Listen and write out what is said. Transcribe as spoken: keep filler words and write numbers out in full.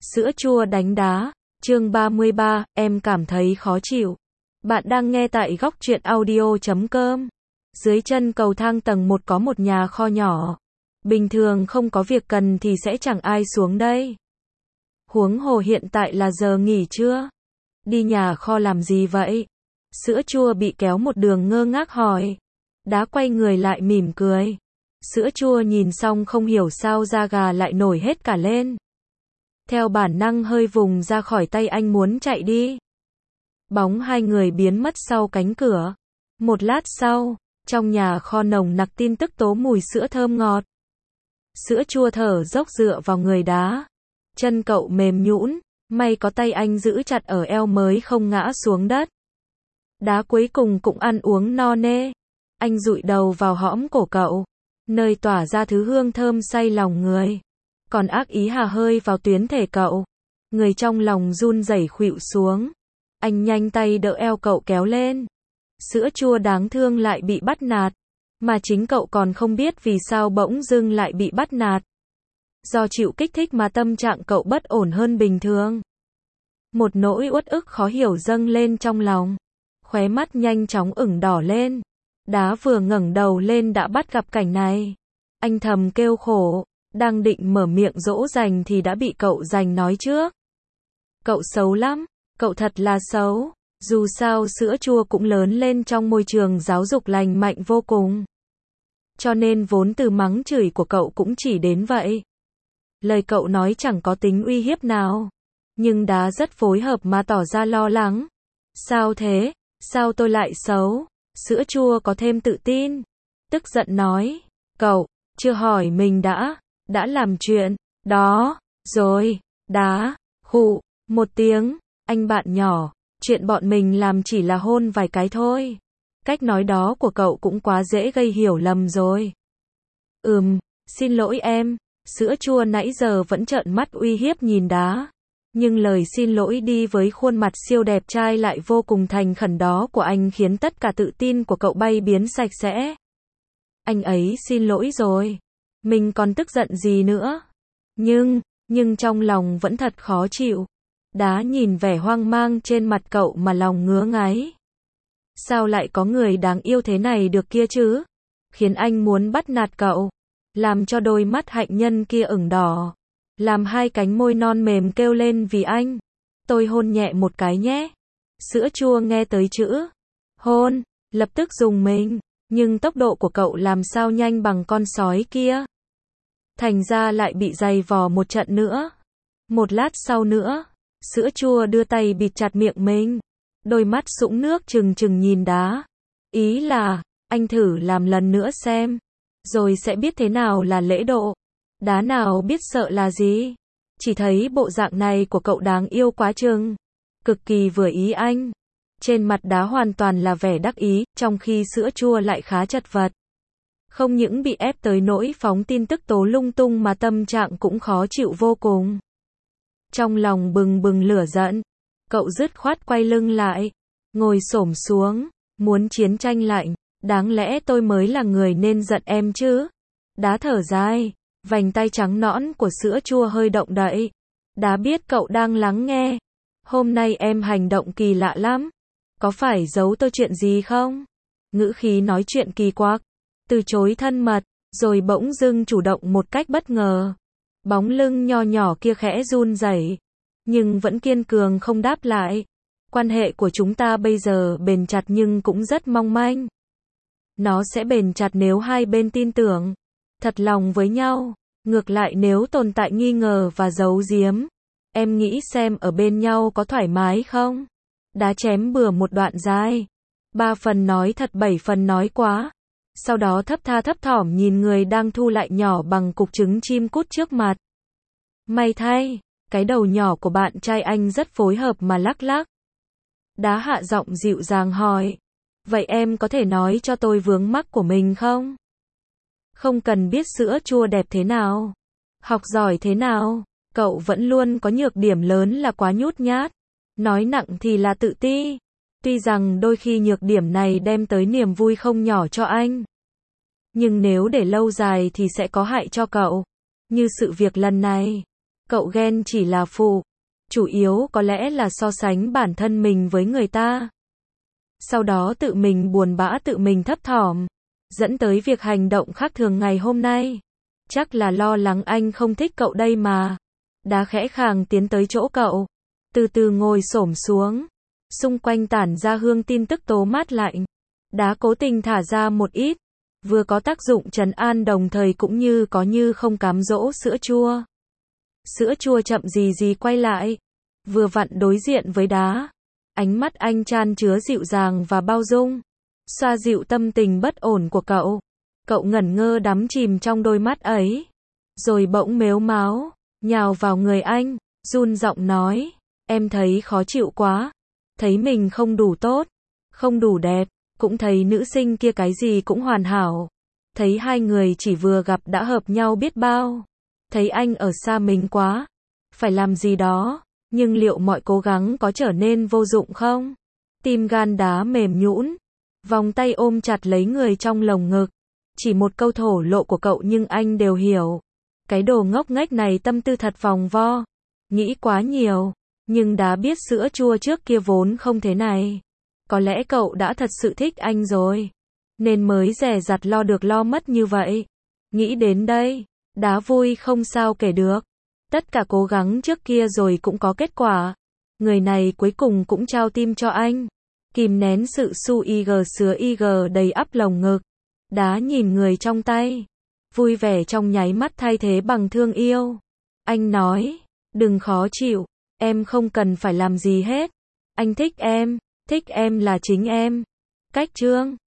Sữa chua đánh đá, chương ba mươi ba, em cảm thấy khó chịu. Bạn đang nghe tại góc truyện audio chấm com. Dưới chân cầu thang tầng một có một nhà kho nhỏ. Bình thường không có việc cần thì sẽ chẳng ai xuống đây. Huống hồ hiện tại là giờ nghỉ trưa. Đi nhà kho làm gì vậy? Sữa chua bị kéo một đường ngơ ngác hỏi. Đá quay người lại mỉm cười. Sữa chua nhìn xong không hiểu sao da gà lại nổi hết cả lên. Theo bản năng hơi vùng ra khỏi tay anh muốn chạy đi. Bóng hai người biến mất sau cánh cửa. Một lát sau, trong nhà kho nồng nặc tin tức tố mùi sữa thơm ngọt. Sữa chua thở dốc dựa vào người đá. Chân cậu mềm nhũn, may có tay anh giữ chặt ở eo mới không ngã xuống đất. Đá cuối cùng cũng ăn uống no nê. Anh dụi đầu vào hõm cổ cậu, nơi tỏa ra thứ hương thơm say lòng người. Còn ác ý hà hơi vào tuyến thể cậu. Người trong lòng run rẩy khuỵu xuống. Anh nhanh tay đỡ eo cậu kéo lên. Sữa chua đáng thương lại bị bắt nạt. Mà chính cậu còn không biết vì sao bỗng dưng lại bị bắt nạt. Do chịu kích thích mà tâm trạng cậu bất ổn hơn bình thường. Một nỗi uất ức khó hiểu dâng lên trong lòng. Khóe mắt nhanh chóng ửng đỏ lên. Đá vừa ngẩng đầu lên đã bắt gặp cảnh này. Anh thầm kêu khổ. Đang định mở miệng dỗ dành thì đã bị cậu giành nói trước. Cậu xấu lắm. Cậu thật là xấu. Dù sao sữa chua cũng lớn lên trong môi trường giáo dục lành mạnh vô cùng. Cho nên vốn từ mắng chửi của cậu cũng chỉ đến vậy. Lời cậu nói chẳng có tính uy hiếp nào. Nhưng đá rất phối hợp mà tỏ ra lo lắng. Sao thế? Sao tôi lại xấu? Sữa chua có thêm tự tin. Tức giận nói. Cậu, chưa hỏi mình đã. Đã làm chuyện. Đó. Rồi. Đá. Khụ. Một tiếng. Anh bạn nhỏ. Chuyện bọn mình làm chỉ là hôn vài cái thôi. Cách nói đó của cậu cũng quá dễ gây hiểu lầm rồi. Ừm. Xin lỗi em. Sữa chua nãy giờ vẫn trợn mắt uy hiếp nhìn đá. Nhưng lời xin lỗi đi với khuôn mặt siêu đẹp trai lại vô cùng thành khẩn đó của anh khiến tất cả tự tin của cậu bay biến sạch sẽ. Anh ấy xin lỗi rồi. Mình còn tức giận gì nữa. Nhưng, nhưng trong lòng vẫn thật khó chịu. Đá nhìn vẻ hoang mang trên mặt cậu mà lòng ngứa ngáy. Sao lại có người đáng yêu thế này được kia chứ? Khiến anh muốn bắt nạt cậu. Làm cho đôi mắt hạnh nhân kia ửng đỏ. Làm hai cánh môi non mềm kêu lên vì anh. Tôi hôn nhẹ một cái nhé. Sữa chua nghe tới chữ hôn, lập tức dùng mình. Nhưng tốc độ của cậu làm sao nhanh bằng con sói kia. Thành ra lại bị giày vò một trận nữa. Một lát sau nữa, sữa chua đưa tay bịt chặt miệng mình. Đôi mắt sũng nước trừng trừng nhìn đá. Ý là, anh thử làm lần nữa xem. Rồi sẽ biết thế nào là lễ độ. Đá nào biết sợ là gì. Chỉ thấy bộ dạng này của cậu đáng yêu quá chừng. Cực kỳ vừa ý anh. Trên mặt đá hoàn toàn là vẻ đắc ý, trong khi sữa chua lại khá chật vật. Không những bị ép tới nỗi phóng tin tức tố lung tung mà tâm trạng cũng khó chịu vô cùng. Trong lòng bừng bừng lửa giận, cậu dứt khoát quay lưng lại, ngồi xổm xuống, muốn chiến tranh lạnh. Đáng lẽ tôi mới là người nên giận em chứ. Đá thở dài, vành tay trắng nõn của sữa chua hơi động đậy. Đá biết cậu đang lắng nghe. Hôm nay em hành động kỳ lạ lắm. Có phải giấu tôi chuyện gì không? Ngữ khí nói chuyện kỳ quặc, từ chối thân mật, rồi bỗng dưng chủ động một cách bất ngờ. Bóng lưng nho nhỏ kia khẽ run rẩy, nhưng vẫn kiên cường không đáp lại. Quan hệ của chúng ta bây giờ bền chặt nhưng cũng rất mong manh. Nó sẽ bền chặt nếu hai bên tin tưởng, thật lòng với nhau. Ngược lại nếu tồn tại nghi ngờ và giấu giếm, em nghĩ xem ở bên nhau có thoải mái không? Đá chém bừa một đoạn dài. Ba phần nói thật bảy phần nói quá. Sau đó thấp tha thấp thỏm nhìn người đang thu lại nhỏ bằng cục trứng chim cút trước mặt. May thay, cái đầu nhỏ của bạn trai anh rất phối hợp mà lắc lắc. Đá hạ giọng dịu dàng hỏi. Vậy em có thể nói cho tôi vướng mắc của mình không? Không cần biết sữa chua đẹp thế nào, học giỏi thế nào, cậu vẫn luôn có nhược điểm lớn là quá nhút nhát. Nói nặng thì là tự ti. Tuy rằng đôi khi nhược điểm này đem tới niềm vui không nhỏ cho anh. Nhưng nếu để lâu dài thì sẽ có hại cho cậu. Như sự việc lần này. Cậu ghen chỉ là phụ. Chủ yếu có lẽ là so sánh bản thân mình với người ta. Sau đó tự mình buồn bã tự mình thấp thỏm. Dẫn tới việc hành động khác thường ngày hôm nay. Chắc là lo lắng anh không thích cậu đây mà. Đá khẽ khàng tiến tới chỗ cậu. Từ từ ngồi xổm xuống. Xung quanh tản ra hương tin tức tố mát lạnh. Đá cố tình thả ra một ít. Vừa có tác dụng trấn an đồng thời cũng như có như không cám dỗ sữa chua. Sữa chua chậm gì gì quay lại. Vừa vặn đối diện với đá. Ánh mắt anh chan chứa dịu dàng và bao dung. Xoa dịu tâm tình bất ổn của cậu. Cậu ngẩn ngơ đắm chìm trong đôi mắt ấy. Rồi bỗng mếu máo. Nhào vào người anh. Run giọng nói. Em thấy khó chịu quá. Thấy mình không đủ tốt. Không đủ đẹp. Cũng thấy nữ sinh kia cái gì cũng hoàn hảo. Thấy hai người chỉ vừa gặp đã hợp nhau biết bao. Thấy anh ở xa mình quá. Phải làm gì đó. Nhưng liệu mọi cố gắng có trở nên vô dụng không? Tim gan đá mềm nhũn. Vòng tay ôm chặt lấy người trong lồng ngực. Chỉ một câu thổ lộ của cậu nhưng anh đều hiểu. Cái đồ ngốc nghếch này tâm tư thật vòng vo. Nghĩ quá nhiều. Nhưng đã biết sữa chua trước kia vốn không thế này. Có lẽ cậu đã thật sự thích anh rồi. Nên mới dè dặt lo được lo mất như vậy. Nghĩ đến đây. Đá vui không sao kể được. Tất cả cố gắng trước kia rồi cũng có kết quả. Người này cuối cùng cũng trao tim cho anh. Kìm nén sự su ig sứa ig đầy ắp lồng ngực. Đá nhìn người trong tay. Vui vẻ trong nháy mắt thay thế bằng thương yêu. Anh nói. Đừng khó chịu. Em không cần phải làm gì hết. Anh thích em. Thích em là chính em. Cách chương.